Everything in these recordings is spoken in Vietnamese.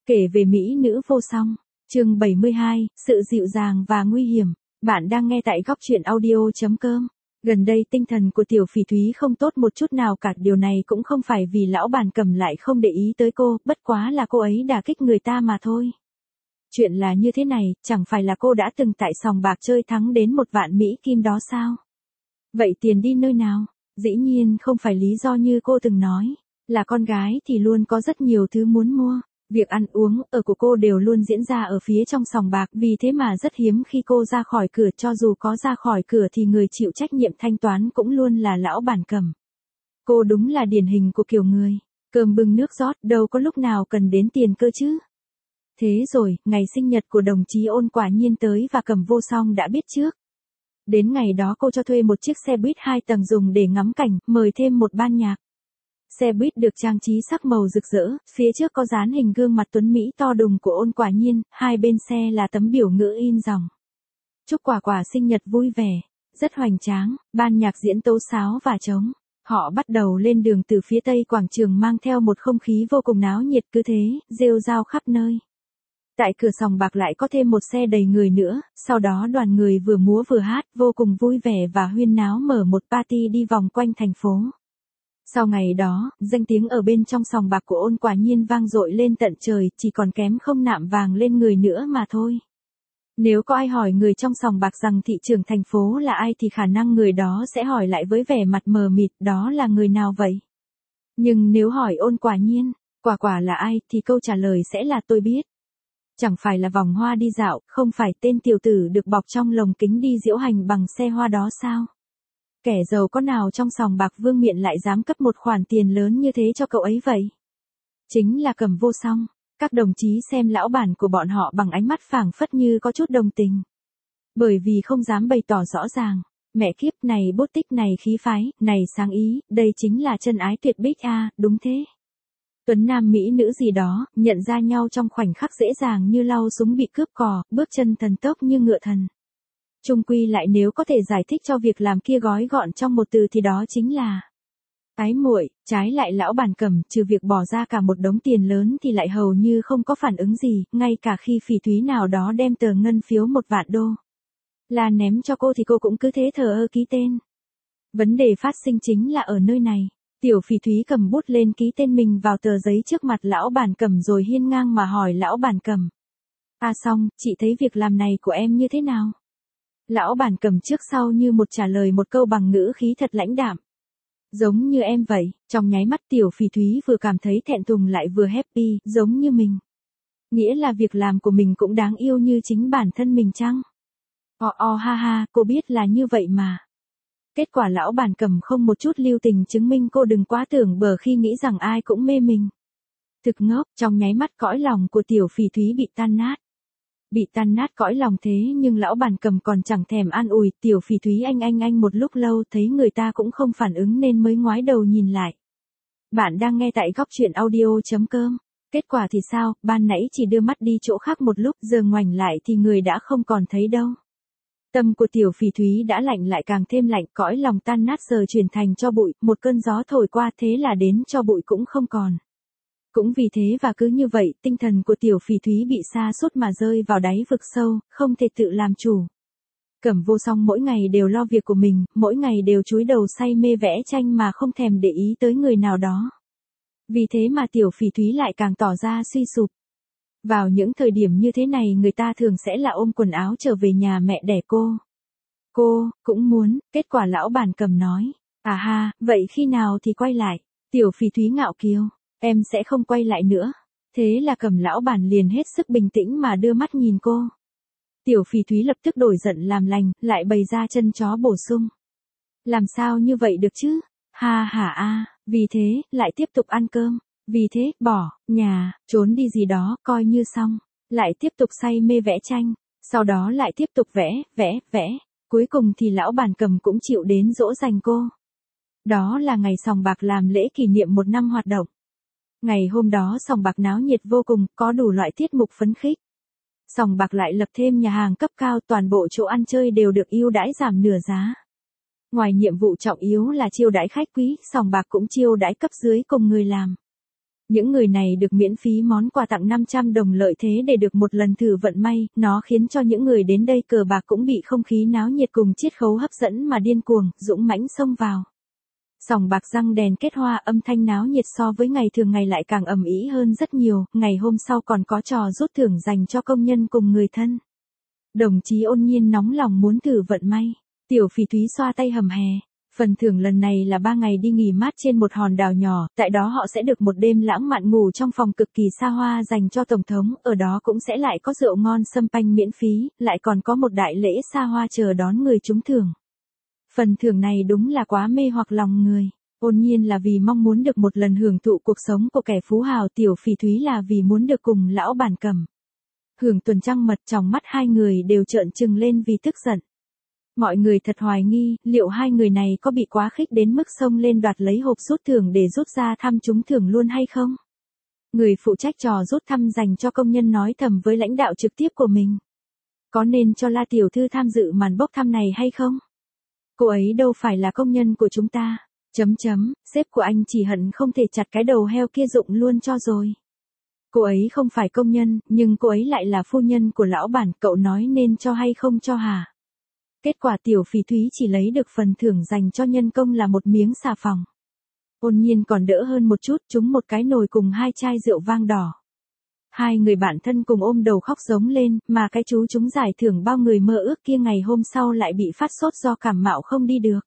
Kể về mỹ nữ vô song. Chương 72, sự dịu dàng và nguy hiểm. Bạn đang nghe tại góc truyện audio.com. Gần đây tinh thần của Tiểu Phỉ Thúy không tốt một chút nào cả, điều này cũng không phải vì lão bản cầm lại không để ý tới cô, bất quá là cô ấy đả kích người ta mà thôi. Chuyện là như thế này, chẳng phải là cô đã từng tại sòng bạc chơi thắng đến 1 vạn Mỹ Kim đó sao? Vậy tiền đi nơi nào? Dĩ nhiên không phải lý do như cô từng nói, là con gái thì luôn có rất nhiều thứ muốn mua. Việc ăn uống ở của cô đều luôn diễn ra ở phía trong sòng bạc, vì thế mà rất hiếm khi cô ra khỏi cửa, cho dù có ra khỏi cửa thì người chịu trách nhiệm thanh toán cũng luôn là lão bản cầm. Cô đúng là điển hình của kiểu người cơm bưng nước rót, đâu có lúc nào cần đến tiền cơ chứ. Thế rồi, ngày sinh nhật của đồng chí Ôn quả nhiên tới và Cầm Vô Song đã biết trước. Đến ngày đó cô cho thuê một chiếc xe buýt 2 tầng dùng để ngắm cảnh, mời thêm một ban nhạc. Xe buýt được trang trí sắc màu rực rỡ, phía trước có dán hình gương mặt tuấn Mỹ to đùng của Ôn quả nhiên, hai bên xe là tấm biểu ngữ in dòng: chúc quả quả sinh nhật vui vẻ. Rất hoành tráng, ban nhạc diễn tấu sáo và trống. Họ bắt đầu lên đường từ phía tây quảng trường mang theo một không khí vô cùng náo nhiệt, cứ thế, rêu rao khắp nơi. Tại cửa sòng bạc lại có thêm một xe đầy người nữa, sau đó đoàn người vừa múa vừa hát, vô cùng vui vẻ và huyên náo mở một party đi vòng quanh thành phố. Sau ngày đó, danh tiếng ở bên trong sòng bạc của Ôn quả nhiên vang dội lên tận trời, chỉ còn kém không nạm vàng lên người nữa mà thôi. Nếu có ai hỏi người trong sòng bạc rằng thị trưởng thành phố là ai thì khả năng người đó sẽ hỏi lại với vẻ mặt mờ mịt, đó là người nào vậy? Nhưng nếu hỏi Ôn quả nhiên, quả quả là ai, thì câu trả lời sẽ là tôi biết. Chẳng phải là vòng hoa đi dạo, không phải tên tiểu tử được bọc trong lồng kính đi diễu hành bằng xe hoa đó sao? Kẻ giàu có nào trong sòng bạc vương miện lại dám cấp một khoản tiền lớn như thế cho cậu ấy vậy? Chính là Cầm Vô Song. Các đồng chí xem lão bản của bọn họ bằng ánh mắt phảng phất như có chút đồng tình. Bởi vì không dám bày tỏ rõ ràng. Mẹ kiếp, này bút tích, này khí phái, này sáng ý, đây chính là chân ái tuyệt bích à, đúng thế. Tuấn nam mỹ nữ gì đó, nhận ra nhau trong khoảnh khắc dễ dàng như lau súng bị cướp cò, bước chân thần tốc như ngựa thần. Chung quy lại nếu có thể giải thích cho việc làm kia gói gọn trong một từ thì đó chính là ái muội. Trái lại lão bản cầm, trừ việc bỏ ra cả một đống tiền lớn thì lại hầu như không có phản ứng gì, ngay cả khi Phỉ Thúy nào đó đem tờ ngân phiếu 1 vạn đô là ném cho cô thì cô cũng cứ thế thờ ơ ký tên. Vấn đề phát sinh chính là ở nơi này. Tiểu Phỉ Thúy cầm bút lên ký tên mình vào tờ giấy trước mặt lão bản cầm rồi hiên ngang mà hỏi lão bản cầm: "À Song, chị thấy việc làm này của em như thế nào?" Lão bản cầm trước sau như một trả lời một câu bằng ngữ khí thật lãnh đạm: "Giống như em vậy." Trong nháy mắt Tiểu Phỉ Thúy vừa cảm thấy thẹn thùng lại vừa happy, giống như mình. Nghĩa là việc làm của mình cũng đáng yêu như chính bản thân mình chăng? Ha ha, cô biết là như vậy mà. Kết quả lão bản cầm không một chút lưu tình chứng minh cô đừng quá tưởng bờ khi nghĩ rằng ai cũng mê mình. Thực ngốc, trong nháy mắt cõi lòng của Tiểu Phỉ Thúy bị tan nát. Bị tan nát cõi lòng thế nhưng lão bản cầm còn chẳng thèm an ủi, Tiểu Phỉ Thúy anh một lúc lâu thấy người ta cũng không phản ứng nên mới ngoái đầu nhìn lại. Bạn đang nghe tại góc truyện audio.com. Kết quả thì sao, ban nãy chỉ đưa mắt đi chỗ khác một lúc, giờ ngoảnh lại thì người đã không còn thấy đâu. Tâm của Tiểu Phỉ Thúy đã lạnh lại càng thêm lạnh, cõi lòng tan nát giờ chuyển thành tro bụi, một cơn gió thổi qua thế là đến tro bụi cũng không còn. Cũng vì thế và cứ như vậy, tinh thần của Tiểu Phỉ Thúy bị sa sút mà rơi vào đáy vực sâu, không thể tự làm chủ. Cầm Vô Song mỗi ngày đều lo việc của mình, mỗi ngày đều chúi đầu say mê vẽ tranh mà không thèm để ý tới người nào đó. Vì thế mà Tiểu Phỉ Thúy lại càng tỏ ra suy sụp. Vào những thời điểm như thế này người ta thường sẽ là ôm quần áo trở về nhà mẹ đẻ cô. Cô, cũng muốn, kết quả lão bản cầm nói: "À ha, vậy khi nào thì quay lại?" Tiểu Phỉ Thúy ngạo kiều: "Em sẽ không quay lại nữa." Thế là Cầm lão bản liền hết sức bình tĩnh mà đưa mắt nhìn cô. Tiểu Phỉ Thúy lập tức đổi giận làm lành, lại bày ra chân chó bổ sung: "Làm sao như vậy được chứ? Ha hả a, vì thế, lại tiếp tục ăn cơm. Vì thế, bỏ nhà, trốn đi gì đó, coi như xong. Lại tiếp tục say mê vẽ tranh. Sau đó lại tiếp tục vẽ. Cuối cùng thì lão bản cầm cũng chịu đến dỗ dành cô. Đó là ngày sòng bạc làm lễ kỷ niệm 1 năm hoạt động. Ngày hôm đó sòng bạc náo nhiệt vô cùng, có đủ loại tiết mục phấn khích. Sòng bạc lại lập thêm nhà hàng cấp cao, toàn bộ chỗ ăn chơi đều được ưu đãi giảm nửa giá. Ngoài nhiệm vụ trọng yếu là chiêu đãi khách quý, sòng bạc cũng chiêu đãi cấp dưới cùng người làm. Những người này được miễn phí món quà tặng 500 đồng lợi thế để được một lần thử vận may, nó khiến cho những người đến đây cờ bạc cũng bị không khí náo nhiệt cùng chiết khấu hấp dẫn mà điên cuồng, dũng mãnh xông vào. Sòng bạc răng đèn kết hoa, âm thanh náo nhiệt so với ngày thường ngày lại càng ầm ĩ hơn rất nhiều, ngày hôm sau còn có trò rút thưởng dành cho công nhân cùng người thân. Đồng chí Ôn Nhiên nóng lòng muốn thử vận may, Tiểu Phỉ Thúy xoa tay hầm hè. Phần thưởng lần này là 3 ngày đi nghỉ mát trên một hòn đảo nhỏ, tại đó họ sẽ được một đêm lãng mạn ngủ trong phòng cực kỳ xa hoa dành cho Tổng thống, ở đó cũng sẽ lại có rượu ngon sâm panh miễn phí, lại còn có một đại lễ xa hoa chờ đón người trúng thưởng. Phần thưởng này đúng là quá mê hoặc lòng người. Ôn Nhiên là vì mong muốn được một lần hưởng thụ cuộc sống của kẻ phú hào, Tiểu Phỉ Thúy là vì muốn được cùng lão bản Cầm hưởng tuần trăng mật, trong mắt hai người đều trợn trừng lên vì tức giận. Mọi người thật hoài nghi, liệu hai người này có bị quá khích đến mức xông lên đoạt lấy hộp rút thưởng để rút ra thăm trúng thưởng luôn hay không? Người phụ trách trò rút thăm dành cho công nhân nói thầm với lãnh đạo trực tiếp của mình. Có nên cho La tiểu thư tham dự màn bốc thăm này hay không? Cô ấy đâu phải là công nhân của chúng ta. Sếp của anh chỉ hận không thể chặt cái đầu heo kia rụng luôn cho rồi. Cô ấy không phải công nhân, nhưng cô ấy lại là phu nhân của lão bản, cậu nói nên cho hay không cho hả? Kết quả Tiểu Phỉ Thúy chỉ lấy được phần thưởng dành cho nhân công là một miếng xà phòng. Ôn Nhiên còn đỡ hơn một chút, trúng một cái nồi cùng 2 chai rượu vang đỏ. Hai người bạn thân cùng ôm đầu khóc giống lên, mà cái chú trúng giải thưởng bao người mơ ước kia ngày hôm sau lại bị phát sốt do cảm mạo không đi được.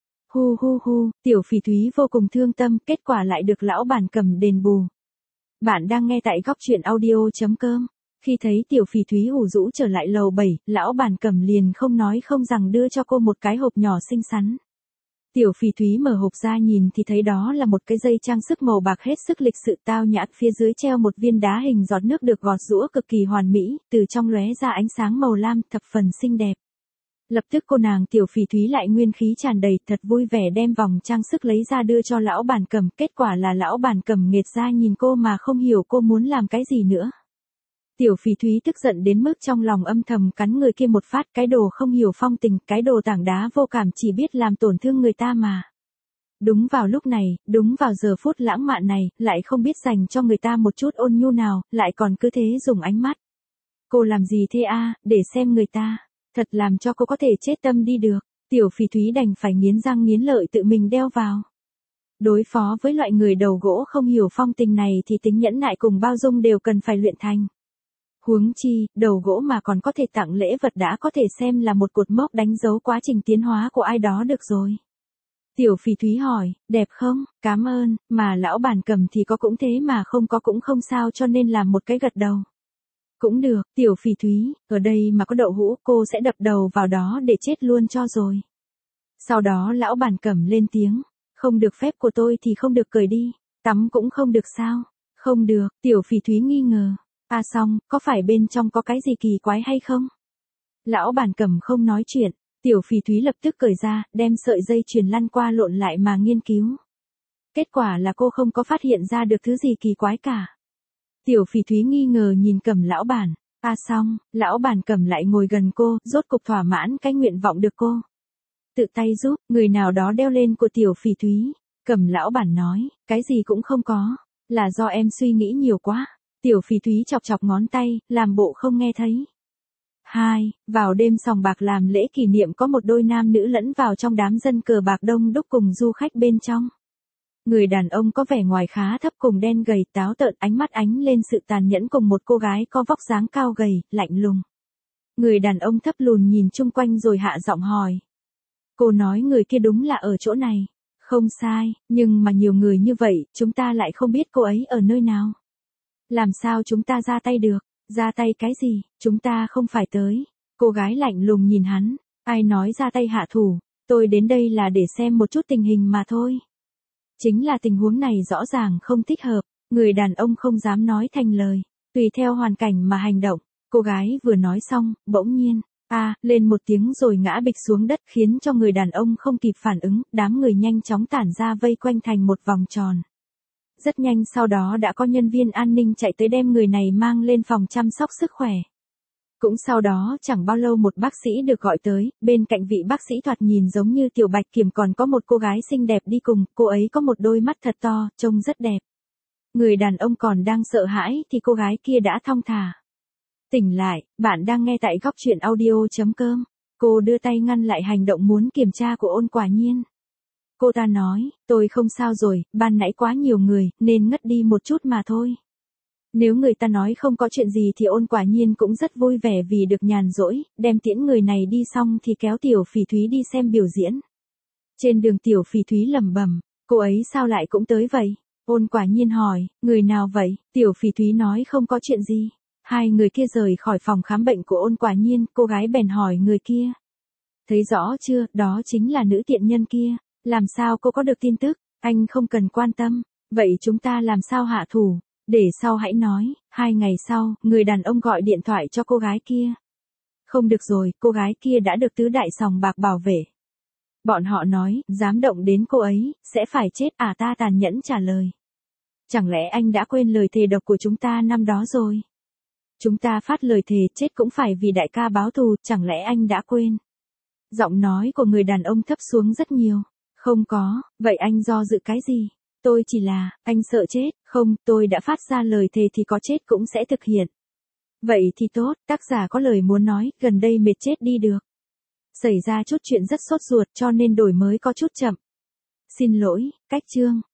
Tiểu Phỉ Thúy vô cùng thương tâm, kết quả lại được lão bản Cầm đền bù. Bạn đang nghe tại góc truyện audio.com. Khi thấy Tiểu Phỉ Thúy ủ rũ trở lại lầu 7, lão bản Cầm liền không nói không rằng đưa cho cô một cái hộp nhỏ xinh xắn. Tiểu Phỉ Thúy mở hộp ra nhìn thì thấy đó là một cái dây trang sức màu bạc hết sức lịch sự tao nhã, phía dưới treo một viên đá hình giọt nước được gọt giũa cực kỳ hoàn mỹ, từ trong lóe ra ánh sáng màu lam thập phần xinh đẹp. Lập tức cô nàng Tiểu Phỉ Thúy lại nguyên khí tràn đầy, thật vui vẻ đem vòng trang sức lấy ra đưa cho lão bản Cầm, kết quả là lão bản Cầm nghệt ra nhìn cô mà không hiểu cô muốn làm cái gì nữa. Tiểu Phỉ Thúy tức giận đến mức trong lòng âm thầm cắn người kia một phát, cái đồ không hiểu phong tình, cái đồ tảng đá vô cảm chỉ biết làm tổn thương người ta mà. Đúng vào lúc này, đúng vào giờ phút lãng mạn này, lại không biết dành cho người ta một chút ôn nhu nào, lại còn cứ thế dùng ánh mắt. Cô làm gì thế a, để xem người ta, thật làm cho cô có thể chết tâm đi được. Tiểu Phỉ Thúy đành phải nghiến răng nghiến lợi tự mình đeo vào. Đối phó với loại người đầu gỗ không hiểu phong tình này thì tính nhẫn nại cùng bao dung đều cần phải luyện thành. Huống chi, đầu gỗ mà còn có thể tặng lễ vật đã có thể xem là một cột mốc đánh dấu quá trình tiến hóa của ai đó được rồi. Tiểu Phỉ Thúy hỏi, đẹp không? Cảm ơn, mà lão bản Cầm thì có cũng thế mà không có cũng không sao, cho nên làm một cái gật đầu. Cũng được, Tiểu Phỉ Thúy, ở đây mà có đậu hũ cô sẽ đập đầu vào đó để chết luôn cho rồi. Sau đó lão bản Cầm lên tiếng, không được, phép của tôi thì không được cởi đi, tắm cũng không được sao? Không được, Tiểu Phỉ Thúy nghi ngờ. Xong, có phải bên trong có cái gì kỳ quái hay không? Lão bản Cầm không nói chuyện, Tiểu Phỉ Thúy lập tức cởi ra, đem sợi dây chuyền lăn qua lộn lại mà nghiên cứu. Kết quả là cô không có phát hiện ra được thứ gì kỳ quái cả. Tiểu Phỉ Thúy nghi ngờ nhìn Cầm lão bản. Xong, lão bản Cầm lại ngồi gần cô, rốt cục thỏa mãn cái nguyện vọng được cô tự tay giúp người nào đó đeo lên của Tiểu Phỉ Thúy. Cầm lão bản nói, cái gì cũng không có, là do em suy nghĩ nhiều quá. Tiểu Phỉ Thúy chọc chọc ngón tay, làm bộ không nghe thấy. Vào đêm sòng bạc làm lễ kỷ niệm có một đôi nam nữ lẫn vào trong đám dân cờ bạc đông đúc cùng du khách bên trong. Người đàn ông có vẻ ngoài khá thấp cùng đen gầy táo tợn, ánh mắt ánh lên sự tàn nhẫn, cùng một cô gái có vóc dáng cao gầy, lạnh lùng. Người đàn ông thấp lùn nhìn chung quanh rồi hạ giọng hỏi. Cô nói người kia đúng là ở chỗ này. Không sai, nhưng mà nhiều người như vậy, chúng ta lại không biết cô ấy ở nơi nào. Làm sao chúng ta ra tay được? Ra tay cái gì? Chúng ta không phải tới. Cô gái lạnh lùng nhìn hắn. Ai nói ra tay hạ thủ? Tôi đến đây là để xem một chút tình hình mà thôi. Chính là tình huống này rõ ràng không thích hợp. Người đàn ông không dám nói thành lời. Tùy theo hoàn cảnh mà hành động. Cô gái vừa nói xong, bỗng nhiên. Lên một tiếng rồi ngã bịch xuống đất, khiến cho người đàn ông không kịp phản ứng. Đám người nhanh chóng tản ra vây quanh thành một vòng tròn. Rất nhanh sau đó đã có nhân viên an ninh chạy tới đem người này mang lên phòng chăm sóc sức khỏe. Cũng sau đó chẳng bao lâu một bác sĩ được gọi tới, bên cạnh vị bác sĩ thoạt nhìn giống như Tiểu Bạch Kiểm còn có một cô gái xinh đẹp đi cùng, cô ấy có một đôi mắt thật to, trông rất đẹp. Người đàn ông còn đang sợ hãi thì cô gái kia đã thong thả. Tỉnh lại, bạn đang nghe tại góc chuyện audio.com. Cô đưa tay ngăn lại hành động muốn kiểm tra của Ôn Quả Nhiên. Cô ta nói, tôi không sao rồi, ban nãy quá nhiều người, nên ngất đi một chút mà thôi. Nếu người ta nói không có chuyện gì thì Ôn Quả Nhiên cũng rất vui vẻ vì được nhàn rỗi, đem tiễn người này đi xong thì kéo Tiểu Phỉ Thúy đi xem biểu diễn. Trên đường Tiểu Phỉ Thúy lẩm bẩm, cô ấy sao lại cũng tới vậy? Ôn Quả Nhiên hỏi, người nào vậy? Tiểu Phỉ Thúy nói không có chuyện gì. Hai người kia rời khỏi phòng khám bệnh của Ôn Quả Nhiên, cô gái bèn hỏi người kia. Thấy rõ chưa, đó chính là nữ tiện nhân kia. Làm sao cô có được tin tức? Anh không cần quan tâm. Vậy chúng ta làm sao hạ thủ? Để sau hãy nói. 2 ngày sau, người đàn ông gọi điện thoại cho cô gái kia. Không được rồi, cô gái kia đã được tứ đại sòng bạc bảo vệ. Bọn họ nói, dám động đến cô ấy, sẽ phải chết à? Ta tàn nhẫn trả lời. Chẳng lẽ anh đã quên lời thề độc của chúng ta năm đó rồi? Chúng ta phát lời thề chết cũng phải vì đại ca báo thù, chẳng lẽ anh đã quên? Giọng nói của người đàn ông thấp xuống rất nhiều. Không có, vậy anh do dự cái gì? Tôi chỉ là, anh sợ chết, không, tôi đã phát ra lời thề thì có chết cũng sẽ thực hiện. Vậy thì tốt, tác giả có lời muốn nói, gần đây mệt chết đi được. Xảy ra chút chuyện rất sốt ruột cho nên đổi mới có chút chậm. Xin lỗi, cách chương.